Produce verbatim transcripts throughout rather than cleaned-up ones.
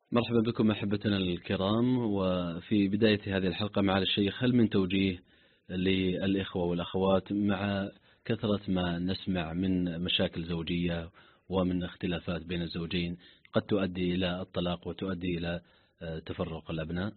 مرحبا بكم أحبتنا الكرام. وفي بداية هذه الحلقة معالي الشيخ، هل من توجيه للإخوة والأخوات مع كثرة ما نسمع من مشاكل زوجية ومن اختلافات بين الزوجين قد تؤدي إلى الطلاق وتؤدي إلى تفرق الأبناء؟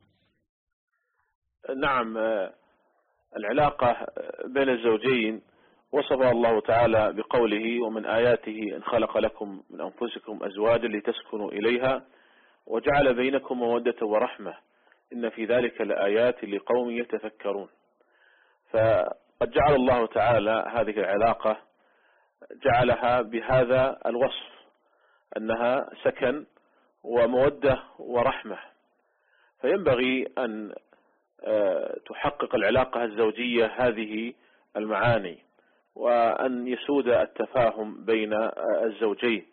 نعم، العلاقة بين الزوجين وصفها الله تعالى بقوله: ومن آياته أن خلق لكم من أنفسكم أزواجا لتسكنوا إليها وجعل بينكم مودة ورحمة إن في ذلك لآيات لقوم يتفكرون. فقد جعل الله تعالى هذه العلاقة جعلها بهذا الوصف، أنها سكن ومودة ورحمة. فينبغي أن تحقق العلاقة الزوجية هذه المعاني، وأن يسود التفاهم بين الزوجين.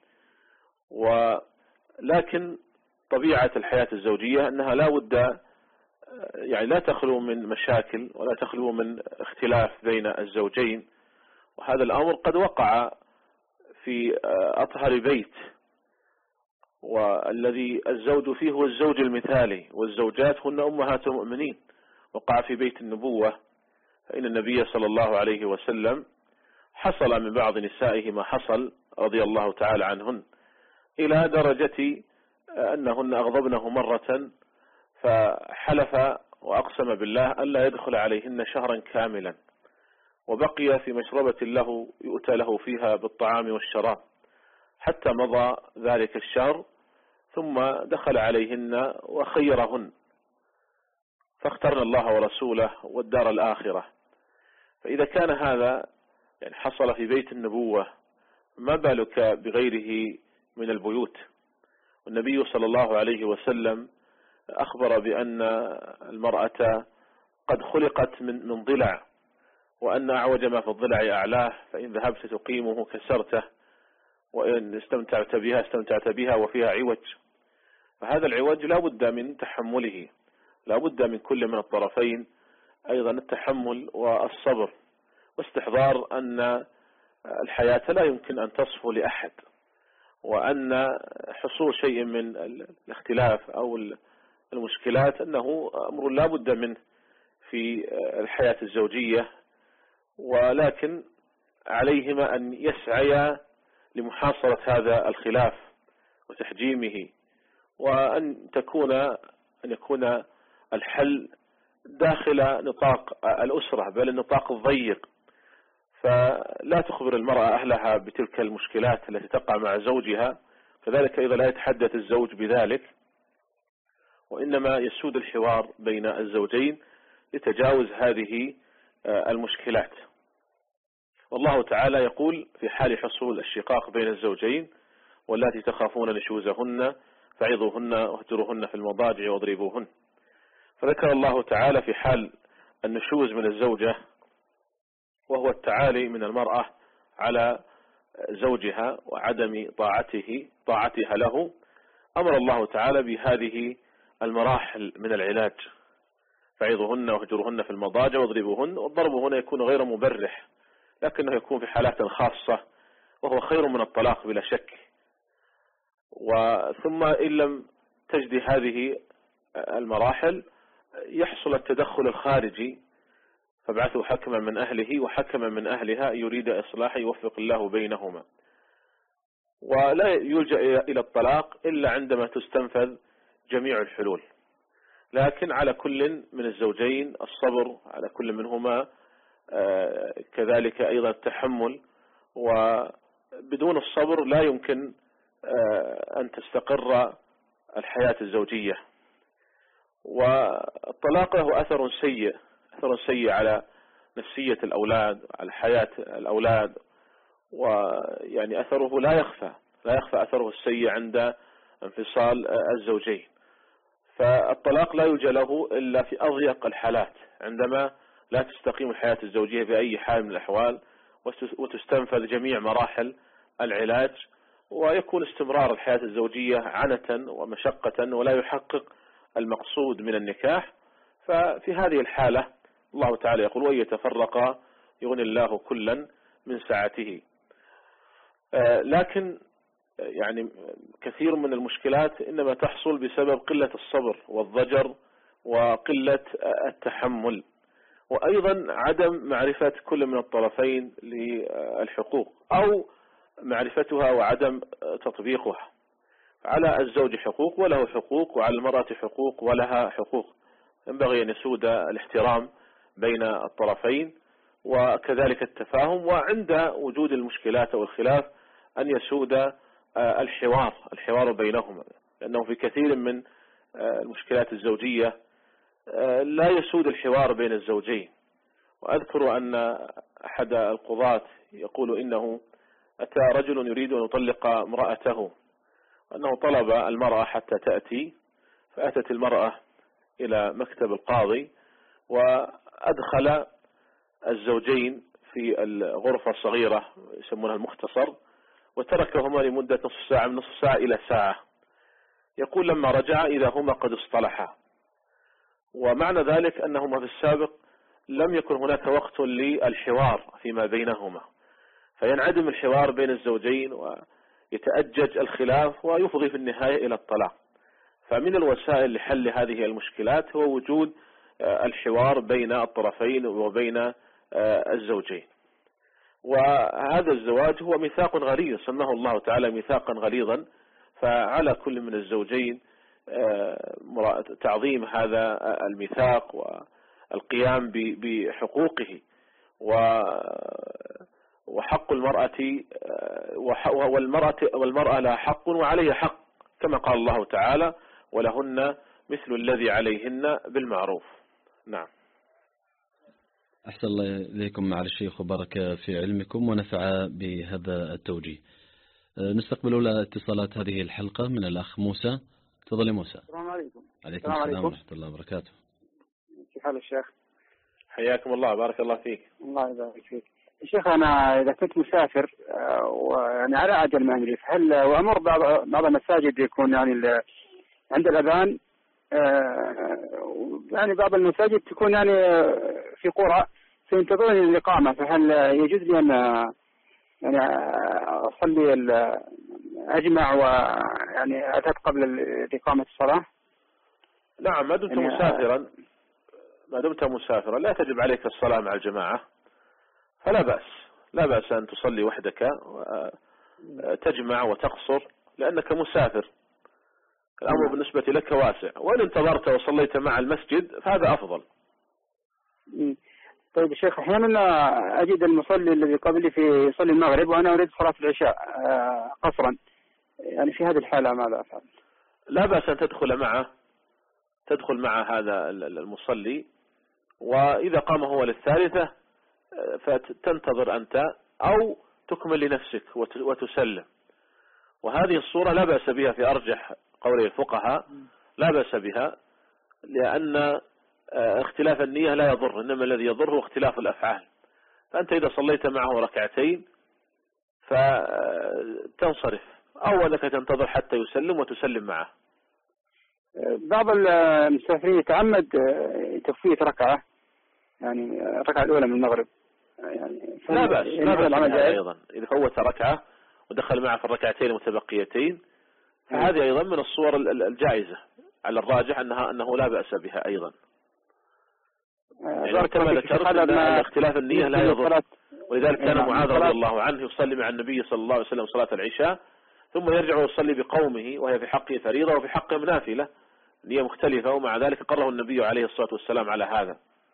ولكن طبيعة الحياة الزوجية أنها لا بد يعني لا تخلو من مشاكل ولا تخلو من اختلاف بين الزوجين، وهذا الأمر قد وقع في أطهر بيت، والذي الزوج فيه هو الزوج المثالي، والزوجات هن أمهات المؤمنين. وقع في بيت النبوة، فإن النبي صلى الله عليه وسلم حصل من بعض نسائه ما حصل رضي الله تعالى عنهن، إلى درجة أنهن أغضبنه مرة فحلف وأقسم بالله أن لا يدخل عليهن شهرا كاملا، وبقي في مشربة له يؤتى له فيها بالطعام والشراب حتى مضى ذلك الشهر، ثم دخل عليهن وخيرهن، فاخترنا الله ورسوله والدار الآخرة. فإذا كان هذا يعني حصل في بيت النبوة، ما بالك بغيره من البيوت؟ والنبي صلى الله عليه وسلم أخبر بأن المرأة قد خلقت من من ضلع، وأن أعوج ما في الضلع أعلاه، فإن ذهبت تقيمه كسرته، وإن استمتعت بها استمتعت بها وفيها عوج. فهذا العوج لا بد من تحمله، لا بد من كل من الطرفين أيضا التحمل والصبر، واستحضار أن الحياة لا يمكن أن تصفو لأحد، وأن حصول شيء من الاختلاف أو المشكلات أنه أمر لا بد منه في الحياة الزوجية، ولكن عليهما أن يسعيا لمحاصرة هذا الخلاف وتحجيمه، وأن تكون أن يكون الحل داخل نطاق الأسرة بل النطاق الضيق. فلا تخبر المرأة أهلها بتلك المشكلات التي تقع مع زوجها، كذلك أيضا لا يتحدث الزوج بذلك، وإنما يسود الحوار بين الزوجين لتجاوز هذه المشكلات. والله تعالى يقول في حال حصول الشقاق بين الزوجين: واللاتي تخافون نشوزهن فعظوهن واهجروهن في المضاجع واضربوهن. فذكر الله تعالى في حال النشوز من الزوجة، وهو التعالي من المرأة على زوجها وعدم طاعته طاعتها له، أمر الله تعالى بهذه المراحل من العلاج: فعظوهن واهجروهن في المضاجع واضربوهن. والضرب هنا يكون غير مبرح، لكنه يكون في حالات خاصة، وهو خير من الطلاق بلا شك. وثم إن لم تجد هذه المراحل يحصل التدخل الخارجي: فابعثوا حكما من أهله وحكما من أهلها يريد إصلاحا يوفق الله بينهما. ولا يلجأ إلى الطلاق إلا عندما تستنفذ جميع الحلول، لكن على كل من الزوجين الصبر، على كل منهما كذلك أيضا التحمل، وبدون الصبر لا يمكن أن تستقر الحياة الزوجية. والطلاق له أثر سيء أثر سيء على نفسية الأولاد، على حياة الأولاد، ويعني أثره لا يخفى لا يخفى أثره السيء عند انفصال الزوجين. فالطلاق لا يلجأ له إلا في أضيق الحالات، عندما لا تستقيم الحياة الزوجية بأي حال من الأحوال، وتستنفذ جميع مراحل العلاج، ويكون استمرار الحياة الزوجية عنة ومشقة ولا يحقق المقصود من النكاح. ففي هذه الحالة الله تعالى يقول: وإن يتفرقا يغني الله كلا من سعته. لكن يعني كثير من المشكلات إنما تحصل بسبب قلة الصبر والضجر وقلة التحمل، وأيضا عدم معرفة كل من الطرفين للحقوق أو معرفتها وعدم تطبيقها. على الزوج حقوق وله حقوق، وعلى المرأة حقوق ولها حقوق. ينبغي أن يسود الاحترام بين الطرفين وكذلك التفاهم، وعند وجود المشكلات أو الخلاف أن يسود الحوار الحوار بينهما، لأنه في كثير من المشكلات الزوجية لا يسود الحوار بين الزوجين. وأذكر أن أحد القضاة يقول إنه أتى رجل يريد أن يطلق امرأته، أنه طلب المرأة حتى تأتي، فأتت المرأة إلى مكتب القاضي وأدخل الزوجين في الغرفة الصغيرة يسمونها المختصر، وتركهما لمدة نصف ساعة، من نصف ساعة إلى ساعة. يقول لما رجع إذا هما قد اصطلحا، ومعنى ذلك أنهما في السابق لم يكن هناك وقت للحوار فيما بينهما، فينعدم الحوار بين الزوجين ويتأجج الخلاف ويفضي في النهاية إلى الطلاق. فمن الوسائل لحل هذه المشكلات هو وجود الحوار بين الطرفين وبين الزوجين. وهذا الزواج هو ميثاق غليظ سماه الله تعالى ميثاقا غليظا، فعلى كل من الزوجين تعظيم هذا الميثاق والقيام بحقوقه. وحق المرأة والمرأة والمرأة لها حق وعليها حق، كما قال الله تعالى ولهن مثل الذي عليهن بالمعروف. نعم. أحسن الله إليكم مع الشيخ وبارك في علمكم ونفع بهذا التوجيه. نستقبل أولى اتصالات هذه الحلقة من الأخ موسى. تفضل موسى. السلام عليكم. عليكم السلام, السلام ورحمة الله وبركاته. كيف حال الشيخ؟ حياكم الله، بارك الله فيك. الله يبارك فيك. الشيخ أنا إذا كنت مسافر ويعني على عجل ما أدري، هل وأمر بعض بعض المساجد يكون يعني عند الأذان، يعني بعض المساجد تكون يعني في قرى سينتظرون الإقامة، فهل يجوز لي أن يعني أصلي أجمع ويعني أتت قبل إقامة الصلاة؟ نعم، ما دمت يعني مسافرا ما دمت مسافرا لا تجب عليك الصلاة مع الجماعة، فلا بأس لا بأس أن تصلي وحدك وتجمع وتقصر لأنك مسافر، الأمر بالنسبة لك واسع. وإن انتظرت وصليت مع المسجد فهذا أفضل. طيب شيخ، أحيانا أجد المصلي الذي قبلي في يصلي المغرب وأنا أريد صلاة العشاء قصرا، يعني في هذه الحالة ماذا أفعل؟ لا بأس أن تدخل معه تدخل مع هذا المصلي، وإذا قام هو للثالثة فتنتظر أنت أو تكمل لنفسك وتسلم. وهذه الصورة لا بأس بها في أرجح قولي الفقهاء، لا بأس بها، لأن اختلاف النية لا يضر، إنما الذي يضر هو اختلاف الأفعال. فأنت إذا صليت معه ركعتين فتنصرف، أو أنك تنتظر حتى يسلم وتسلم معه. بعض المسافرين يتعمد تفويت ركعة، يعني الركعة الأولى من المغرب، يعني لا بأس لا بأس أيضا إذا فوت ركعة ودخل معه في الركعتين المتبقيتين، فهذه أيضا من الصور الجائزة، على الراجح أنها أنه لا بأس بها أيضا. يعني كما ذكرت أن اختلاف النية لا يضر، ولذلك كان معاذ رضي الله عنه يصلي مع النبي صلى الله عليه وسلم صلاة العشاء ثم يرجع ويصلي بقومه، وهي في حقه فريضة وفي حقهم نافلة، نية مختلفة، ومع ذلك قرره النبي عليه الصلاة والسلام على هذا.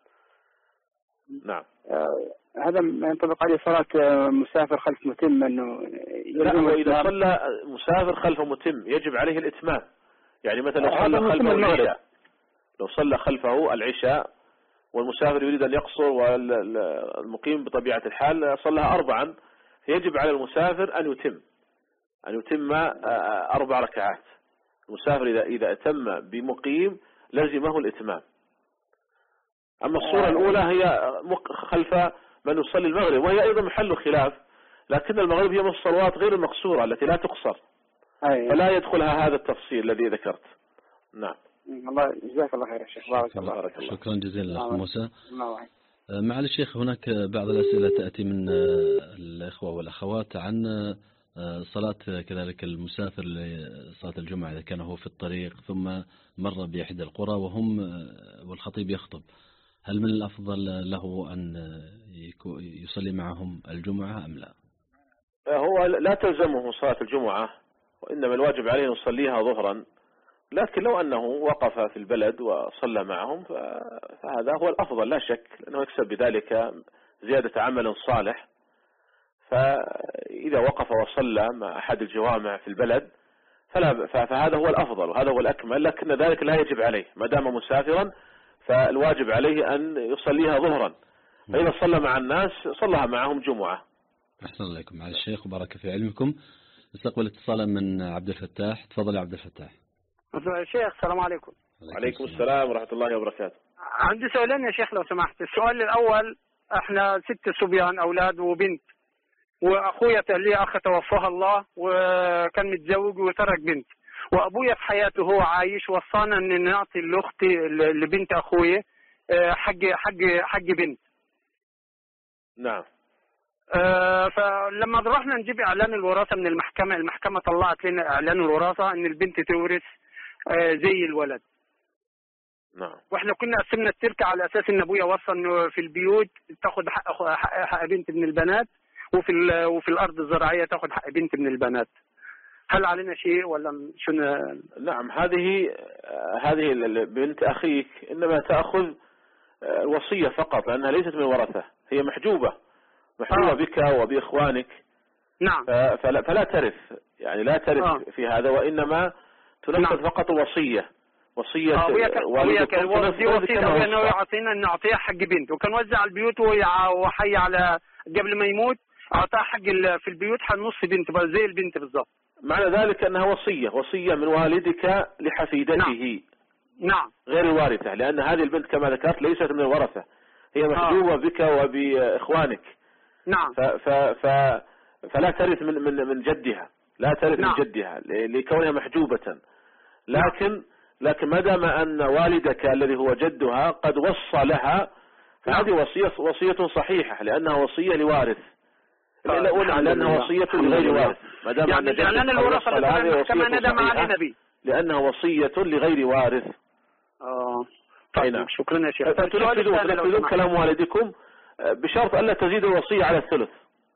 نعم. هذا ينطبق عليه صلاة مسافر خلف متم، أنه لا، وإذا صلى مسافر خلف متم يجب عليه الإتمام. يعني مثلا لو صلى خلفه العشاء لو صلى خلفه العشاء والمسافر يريد أن يقصر والمقيم بطبيعة الحال صلىها أربعا، يجب على المسافر أن يتم أن يتم أربع ركعات. المسافر إذا إذا أتم بمقيم لزمه الإتمام. أما الصورة الأولى هي خلف من يصلي المغرب، وهي أيضا محل خلاف، لكن المغرب هي من الصلوات غير المقصورة التي لا تقصر، فلا يدخلها هذا التفصيل الذي ذكرت. نعم. الله جزاك الله خير يا شيخ، بارك الله. بارك الله. شكرا جزيلا أخ موسى. معالي الشيخ، هناك بعض الأسئلة تأتي من الإخوة والأخوات عن صلاة كذلك المسافر لصلاة الجمعة إذا كان هو في الطريق ثم مر بإحدى القرى وهم والخطيب يخطب، هل من الأفضل له أن يصلي معهم الجمعة أم لا؟ هو لا تلزمه صلاة الجمعة، وإنما الواجب عليه أن يصليها ظهرا، لكن لو أنه وقف في البلد وصلى معهم فهذا هو الأفضل لا شك، لأنه يكسب بذلك زيادة عمل صالح. فإذا وقف وصلى مع أحد الجوامع في البلد فلا فهذا هو الأفضل وهذا هو الأكمل، لكن ذلك لا يجب عليه ما دام مسافرا، فالواجب عليه أن يصليها ظهرا، فإذا صلى مع الناس صلىها معهم جمعة. أحسن الله عليكم مع الشيخ وبارك في علمكم. نستقبل اتصالا من عبد الفتاح. تفضل يا عبد الفتاح. شيخ السلام عليكم. وعليكم السلام ورحمة الله وبركاته. عندي سؤالين يا شيخ لو سمحت. السؤال الأول، احنا ست صبيان أولاد وبنت، وأخويا لي أخ توفاها الله وكان متزوج وترك بنت، وأبويا في حياته هو عايش وصانا أن نعطي لأختي لبنت أخويا حق حق حق بنت. نعم. آه فلما رحنا نجيب إعلان الوراثة من المحكمة، المحكمة طلعت لنا إعلان الوراثة أن البنت تورث آه زي الولد. نعم. واحنا كنا قسمنا التركة على أساس أن أبويا وصى أنه في البيوت تاخذ حق, حق, حق بنت من البنات، وفي وفي الأرض الزراعية تاخذ حق بنت من البنات. هل علينا شيء ولا شنو؟ نعم، هذه هذه بنت أخيك إنما تأخذ وصية فقط، لأنها ليست من ورثة، هي محجوبة محجوبة آه. بك وبإخوانك. نعم. فلا, فلا ترث، يعني لا ترث آه. في هذا، وإنما تنفذ نعم. فقط وصية وصية آه. والدكم. كان وصية أنه يعطينا نعطيها حق بنت، وكان وزع البيوت وحي على قبل ما يموت أعطاها حق في البيوت حنص بنت زي البنت بالضبط. معنى ذلك أنها وصية وصية من والدك لحفيدته. نعم. نعم. غير الوارثة، لأن هذه البنت كما ذكرت ليست من الورثة، هي محجوبة آه. بك وبإخوانك. نعم. ف ف ف فلا ترث من من من جدها، لا ترث نعم. من جدها لكونها محجوبة. لكن نعم. لكن ما دام أن والدك الذي هو جدها قد وصى لها فهذه نعم. وصية وصية صحيحة، لأنها وصية لوارث. لا لأنها وصية لغير وارث، ما دام يعني أن إعلان الوراثة كما ندم على النبي، لأنها وصية لغير وارث. آه. طيب شكرا يا شيخ. تنفذون كلام والدكم بشرط ألا تزيد الوصية على الثلث.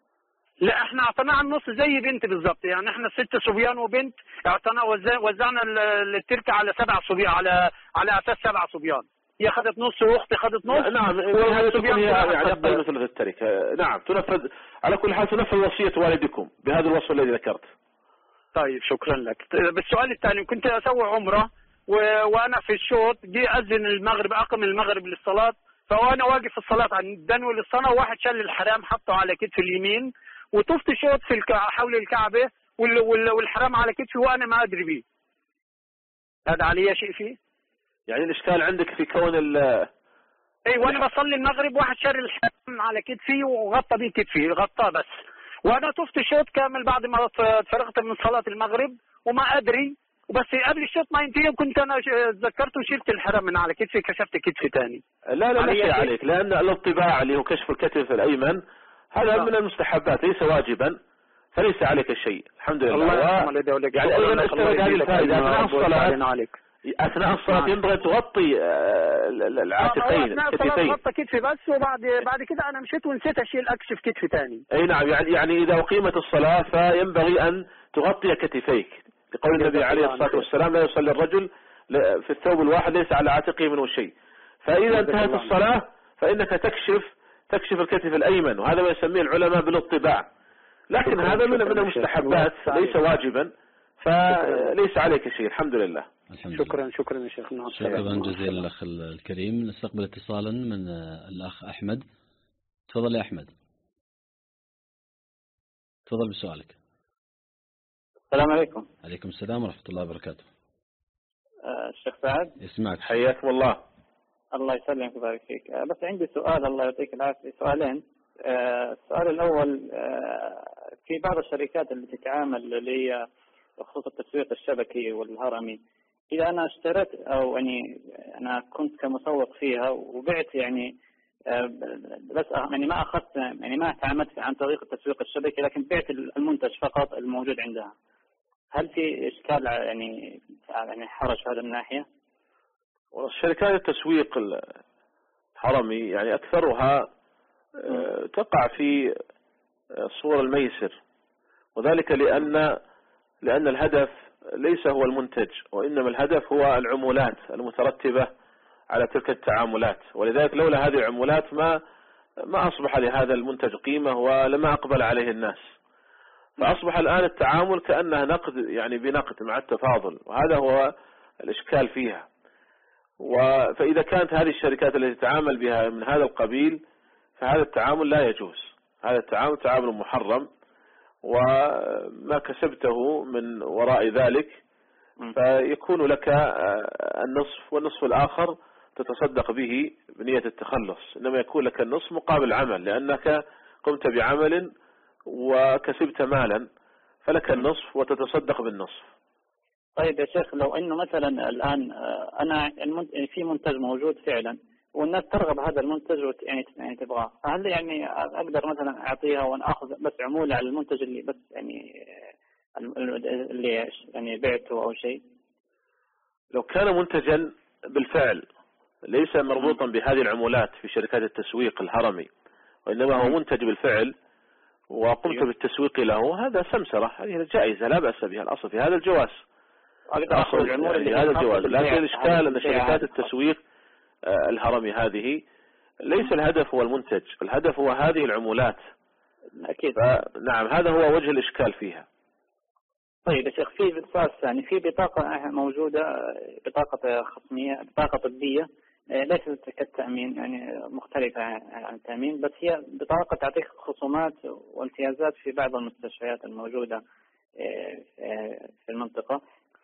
لا احنا اعطيناها النص زي بنت بالضبط، يعني احنا ست صبيان وبنت اعطينا وزعنا التركة على سبع صبيان، على على اساس سبع صبيان، هي اخذت نص واختي اخذت نص. نعم هذا تكون يعني قيمة ثلث التركة. نعم تنفذ على كل حال، تنفذ وصية والدكم بهذا الوصف الذي ذكرت. طيب شكرا لك. بالسؤال الثاني، كنت اسوي عمرة و... وانا في الشوط جي اذن المغرب، اقم المغرب للصلاة، فوانا واقف في الصلاة عن دنو للصلاة، واحد شل الحرام حطه على كتف اليمين وطفت شوط في الك... حول الكعبة وال... وال... والحرام على كتفي وانا ما ادري بيه. هذا علي شيء فيه؟ يعني الاشكال عندك في كون ال اي وانا بصلي المغرب واحد شر الحرام على كتفي وغطى بيه كتفي، غطاه بس، وانا طفت شوط كامل بعد ما فرغت من صلاة المغرب وما ادري، وبس قبل الشوط ما ينتهي كنت انا تذكرت وشلت الحرام من على كتفي، كشفت كتفي ثاني. لا لا لا شيء عليك، لان الاطباع اللي هو كشف الكتف الايمن هذا آه. من المستحبات ليس واجبا، فليس عليك شيء الحمد لله. الله و... يعني ايضا استفاد هذه الفائده اثناء الصلاه، اثناء الصلاه ينبغي تغطي العاتقين كتفين. غطى كتفي بس، وبعد بعد كده انا مشيت ونسيت اشيل اكشف كتفي ثاني. اي نعم، يعني يعني اذا اقيمت الصلاه فينبغي ان تغطي كتفيك، لقول النبي عليه الصلاه والسلام لا يصلي الرجل في الثوب الواحد ليس على عاتقه منه شيء. فاذا انتهت الصلاه فانك تكشف تكشف الكتف الايمن، وهذا ما يسميه العلماء بالاطباع، لكن هذا من من المستحبات ليس واجبا، فليس عليك شيء الحمد لله. شكرا شكرا يا شيخنا. شكرا جزيلا الاخ الكريم. نستقبل اتصالا من الاخ احمد. تفضل يا احمد، تفضل بسؤالك. السلام عليكم. عليكم السلام ورحمة الله وبركاته. الشيخ سعد يسمعك. حياكم الله. الله يسلمك ويبارك فيك. بس عندي سؤال الله يعطيك العافية، سؤالين. السؤال الأول، في بعض الشركات اللي تتعامل اللي هي بخصوص التسويق الشبكي والهرمي، إذا أنا اشتريت أو يعني أنا كنت كمسوق فيها وبعت يعني بس يعني ما أخذت يعني ما تعاملت عن طريق التسويق الشبكي، لكن بعت المنتج فقط الموجود عندها. هل في إشكال يعني يعني حرج في هذه الناحية؟ شركات التسويق الحرمي يعني أكثرها تقع في صور الميسر، وذلك لأن لأن الهدف ليس هو المنتج، وإنما الهدف هو العمولات المترتبة على تلك التعاملات. ولذلك لولا هذه العمولات ما ما أصبح لهذا المنتج قيمة ولما أقبل عليه الناس. فأصبح الآن التعامل كأنها نقد، يعني بنقد مع التفاضل، وهذا هو الإشكال فيها. فإذا كانت هذه الشركات التي تتعامل بها من هذا القبيل فهذا التعامل لا يجوز، هذا التعامل تعامل محرم، وما كسبته من وراء ذلك فيكون لك النصف، والنصف الآخر تتصدق به بنية التخلص، إنما يكون لك النصف مقابل عمل، لأنك قمت بعمل وكسبت مالا فلك النصف وتتصدق بالنصف. طيب يا شيخ، لو انه مثلا الان انا في منتج موجود فعلا والناس ترغب هذا المنتج يعني يعني تبغاه، فهل يعني اقدر مثلا اعطيها وناخذ بس عمولة على المنتج اللي بس يعني اللي يعني بعته او شيء؟ لو كان منتجا بالفعل ليس مربوطا بهذه العمولات في شركات التسويق الهرمي، وإنما هو منتج بالفعل وقمت بالتسويق له، هذا سمسرة، هذه جائزة لا بأس بها، الأصل في هذا الجواز، أقدر يعني هذا الجواز. لكن الإشكال أن شركات التسويق الهرمي هذه ليس الهدف هو المنتج، الهدف هو هذه العمولات. أكيد. نعم، هذا هو وجه الإشكال فيها. طيب يا شيخ، في سؤال ثاني، في بطاقة موجودة، بطاقة خصمية، بطاقة طبية ليست كالتأمين، يعني مختلفة عن التأمين، بس هي بطاقة تعطيك خصومات وامتيازات في بعض المستشفيات الموجودة في المنطقة.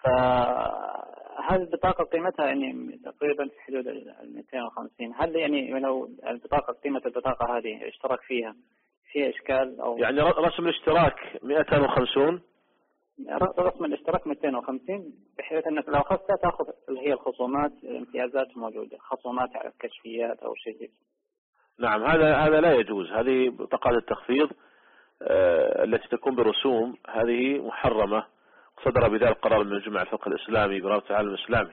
فهل البطاقة قيمتها يعني تقريبا في حدود مئتين وخمسين؟ هل يعني لو البطاقة قيمة البطاقة هذه اشترك فيها فيها إشكال أو يعني رسم الاشتراك مئتين وخمسين؟ رسم الاشتراك مئتين وخمسين، بحيث أنك لو أخذتها تأخذ اللي هي الخصومات، الامتيازات موجودة، خصومات على الكشفيات أو شيء. نعم، هذا هذا لا يجوز. هذه بطاقات التخفيض آه التي تكون برسوم هذه محرمة، صدر بذلك قرار من مجمع الفقه الإسلامي برابطة العالم الإسلامي.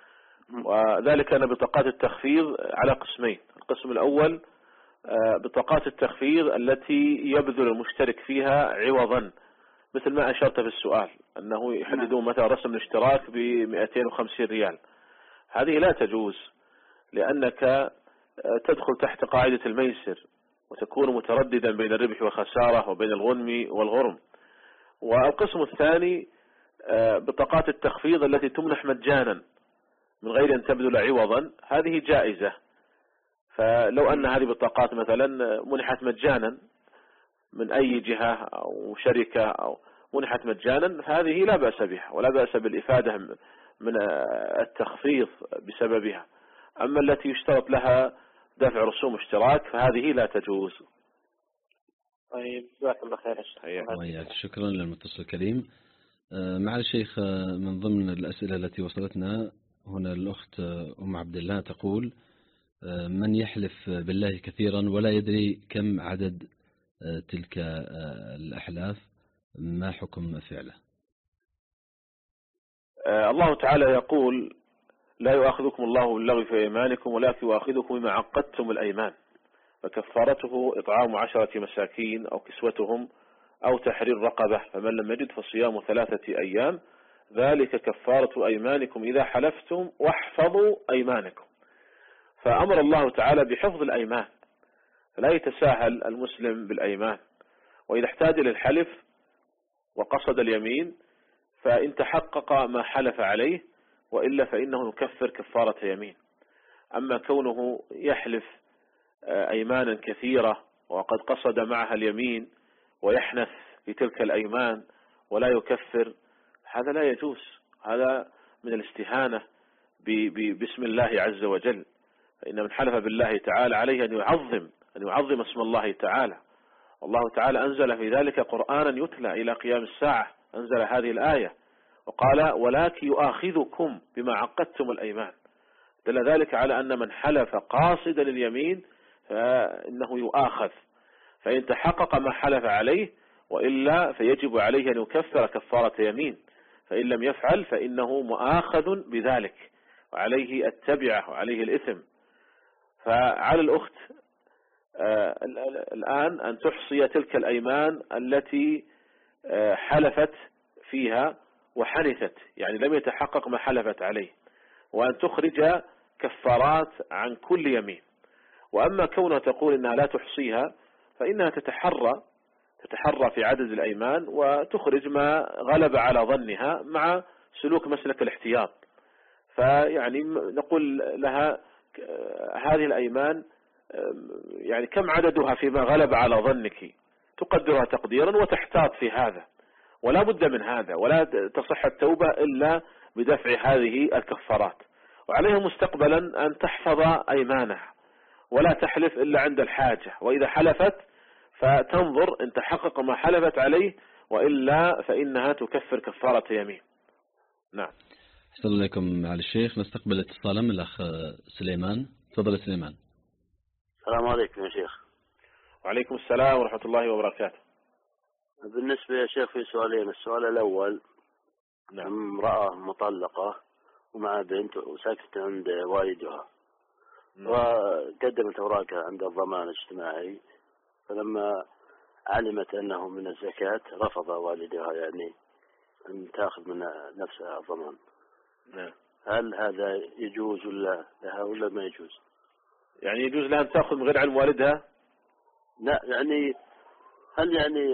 وذلك أن بطاقات التخفيض على قسمين. القسم الأول آه بطاقات التخفيض التي يبذل المشترك فيها عوضا، مثل ما أشرت في السؤال أنه يحددون مثلا رسم الاشتراك ب مئتين وخمسين ريال. هذه لا تجوز، لأنك تدخل تحت قاعدة الميسر وتكون مترددا بين الربح والخسارة وبين الغنم والغرم. والقسم الثاني بطاقات التخفيض التي تمنح مجانا من غير أن تبذل عوضا، هذه جائزة. فلو أن هذه البطاقات مثلا منحت مجانا من أي جهة أو شركة أو منحت مجانا، هذه لا بأس بها ولا بأس بالإفادة من التخفيض بسببها. أما التي يشترط لها دفع رسوم اشتراك فهذه لا تجوز. طيب، جزاك الله خير. شكرا للمتصل الكريم. مع الشيخ، من ضمن الأسئلة التي وصلتنا هنا الأخت أم عبد الله تقول: من يحلف بالله كثيرا ولا يدري كم عدد تلك الأحلاف، ما حكم فعله؟ الله تعالى يقول: لا يؤاخذكم الله باللغو في أيمانكم ولكن يؤاخذكم بما عقدتم الأيمان، فكفارته إطعام عشرة مساكين أو كسوتهم أو تحرير رقبة، فمن لم يجد فصيام ثلاثة أيام، ذلك كفارة أيمانكم إذا حلفتم واحفظوا أيمانكم. فأمر الله تعالى بحفظ الأيمان، لا يتساهل المسلم بالأيمان، وإذا احتاج للحلف وقصد اليمين فإن تحقق ما حلف عليه، وإلا فإنه يكفر كفارة يمين. أما كونه يحلف أيمانا كثيرة وقد قصد معها اليمين ويحنث في تلك الأيمان ولا يكفر، هذا لا يجوز، هذا من الاستهانة باسم الله عز وجل. فإن من حلف بالله تعالى عليه أن يعظم أن يعظم اسم الله تعالى. والله تعالى أنزل في ذلك قرآنا يتلى إلى قيام الساعة، أنزل هذه الآية وقال: ولكن يؤاخذكم بما عقدتم الأيمان. دل ذلك على أن من حلف قاصدا اليمين فإنه يؤاخذ، فإن تحقق ما حلف عليه، وإلا فيجب عليه أن يكفر كفارة يمين، فإن لم يفعل فإنه مؤاخذ بذلك وعليه التبعة وعليه الإثم. فعلى الأخت الآن أن تحصي تلك الأيمان التي حلفت فيها وحنثت، يعني لم يتحقق ما حلفت عليه، وأن تخرج كفارات عن كل يمين. وأما كونها تقول إنها لا تحصيها، فإنها تتحرى تتحرى في عدد الأيمان وتخرج ما غلب على ظنها مع سلوك مسلك الاحتياط. فيعني نقول لها هذه الأيمان يعني كم عددها فيما غلب على ظنك، تقدرها تقديرا وتحتاط في هذا، ولا بد من هذا، ولا تصح التوبة إلا بدفع هذه الكفارات. وعليها مستقبلا أن تحفظ أيمانها ولا تحلف إلا عند الحاجة، وإذا حلفت فتنظر إن تحقق ما حلفت عليه، وإلا فإنها تكفر كفارة يمين. نعم. أحسن الله إليكم معالي الشيخ. نستقبل اتصالا من الأخ سليمان. تفضل سليمان. السلام عليكم يا شيخ. وعليكم السلام ورحمة الله وبركاته. بالنسبة يا شيخ في سؤالين. السؤال الأول، نعم. امرأة مطلقة ومع بنت وساكنة عند والدها، نعم. وقدمت أوراقها عند الضمان الاجتماعي، فلما علمت أنه من الزكاة رفض والدها يعني أن تأخذ من نفسها الضمان. نعم. هل هذا يجوز ولا لها ولا ما يجوز؟ يعني يجوز لها أن تأخذ من غير علم والدها؟ لا، يعني هل يعني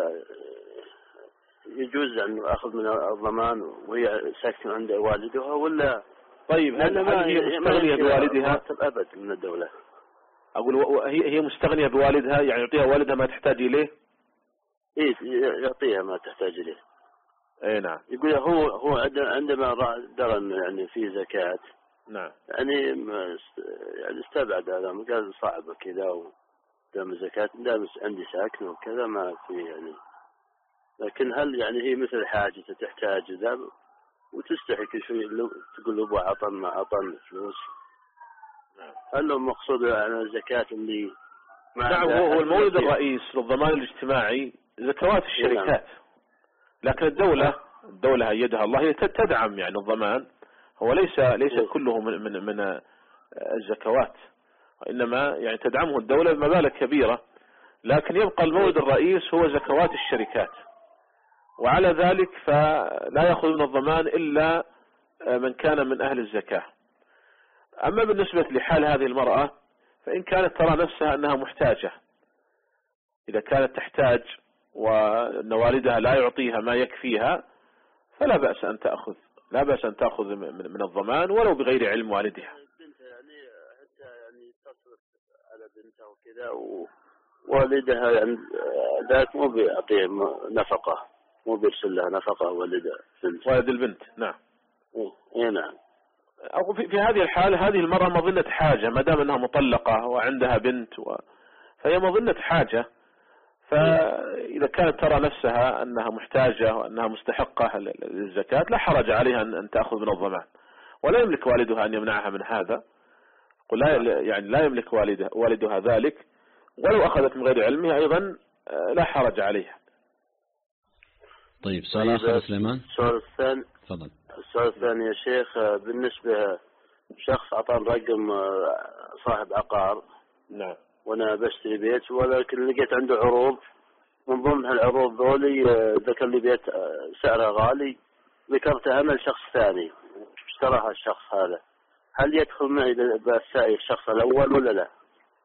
يجوز أن أخذ من الضمان وهي ساكنة عند والدها ولا؟ طيب هل هي مستغنية بوالدها أبد من الدولة؟ أقول هي هي مستغنية بوالدها، يعني يعطيها والدها ما تحتاج إليه؟ إيه، يعطيها ما تحتاج إليه. إيه نعم. يقول هو هو عندما درى يعني في زكاة، نعم، يعني يعني استبعد هذا، قال صعبة كذا ودام الزكاة دام عندي ساكن وكذا ما في يعني. لكن هل يعني هي مثل حاجة تحتاج ذا وتستحي كل شوي تقول له أبو عطن ما عطن فلوس؟ نعم. هل هو مقصود يعني الزكاة اللي نعم هو المورد الرئيس للضمان الاجتماعي زكوات الشركات، لكن الدولة الدولة أيدها الله هي تدعم يعني الضمان، هو ليس ليس كله من من من الزكوات، وإنما يعني تدعمه الدولة بمبالغ كبيرة، لكن يبقى المورد الرئيس هو زكوات الشركات، وعلى ذلك فلا يأخذ من الضمان إلا من كان من أهل الزكاة. أما بالنسبة لحال هذه المرأة فإن كانت ترى نفسها أنها محتاجة، إذا كانت تحتاج وأن والدها لا يعطيها ما يكفيها فلا بأس أن تأخذ لا بأس أن تأخذ من الضمان ولو بغير علم والدها. بنتها يعني حتى يعني تصرف على بنتها وكذا ووالدها يعني ذاك مو بيعطيه نفقة، مو بيرسل لها نفقة والدها بنت. والد البنت نعم. إيه نعم. أو في, في هذه الحالة هذه المرأة مظنة حاجة، ما دام أنها مطلقة وعندها بنت و... فهي مظنة حاجة، فإذا كانت ترى نفسها أنها محتاجة وأنها مستحقة للزكاة لا حرج عليها أن تأخذ من الضمان، ولا يملك والدها أن يمنعها من هذا. لا يعني لا يملك والدها والدها ذلك، ولو أخذت من غير علمها أيضا لا حرج عليها. طيب سؤال آخر سليمان. السؤال الثاني. تفضل. السؤال الثاني يا شيخ، بالنسبة شخص أعطاني رقم صاحب عقار. نعم. وأنا بشتري بيت، ولكن لقيت عنده عروض، من ضمن العروض ذولي ذكر لي بيت سعره غالي، ذكرتها أنا لشخص ثاني اشتراها الشخص هذا، هل يدخل معي بالسعي الشخص الأول ولا لا؟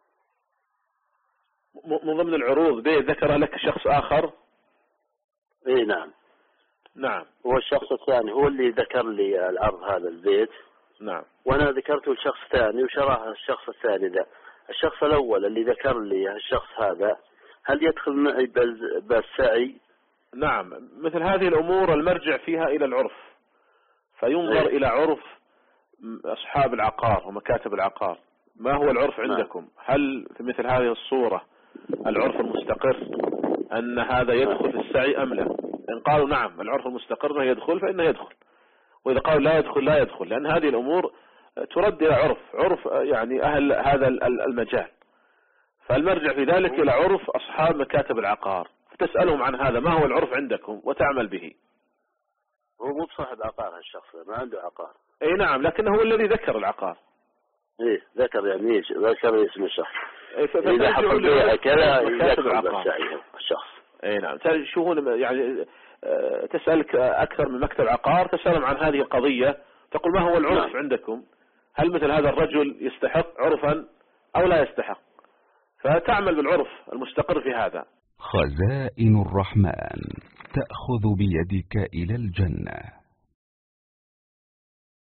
من ضمن العروض بيت ذكرها لك شخص آخر؟ إيه نعم. نعم. هو الشخص الثاني هو اللي ذكر لي العرض هذا البيت. نعم. وأنا ذكرته لشخص ثاني وشراها الشخص الثاني ذا. الشخص الأول اللي ذكر لي الشخص هذا هل يدخل معي بالسعي؟ نعم، مثل هذه الأمور المرجع فيها إلى العرف، فينظر إيه؟ إلى عرف أصحاب العقار ومكاتب العقار، ما هو العرف عندكم؟ نعم. هل في مثل هذه الصورة العرف المستقر أن هذا يدخل في السعي أم لا؟ إن قالوا نعم العرف المستقر يدخل فإنه يدخل، وإذا قالوا لا يدخل لا يدخل، لأن هذه الأمور ترد إلى عرف عرف يعني أهل هذا المجال. فالمرجع في ذلك إلى عرف أصحاب مكاتب العقار، فتسألهم عن هذا، ما هو العرف عندكم وتعمل به. هو مو بصاحب عقار هالشخص، ما عنده عقار. اي نعم، لكنه هو الذي ذكر العقار. ايه ذكر يعني ذكر اسم الشخص. إيه إذا حط البيع كذا يذكر العقار الشخص. اي نعم، تشوفون يعني تسألك أكثر من مكتب عقار، تسألهم عن هذه القضية، تقول ما هو العرف نعم. عندكم، هل مثل هذا الرجل يستحق عرفا أو لا يستحق، فتعمل بالعرف المستقر في هذا. خزائن الرحمن تأخذ بيدك إلى الجنة.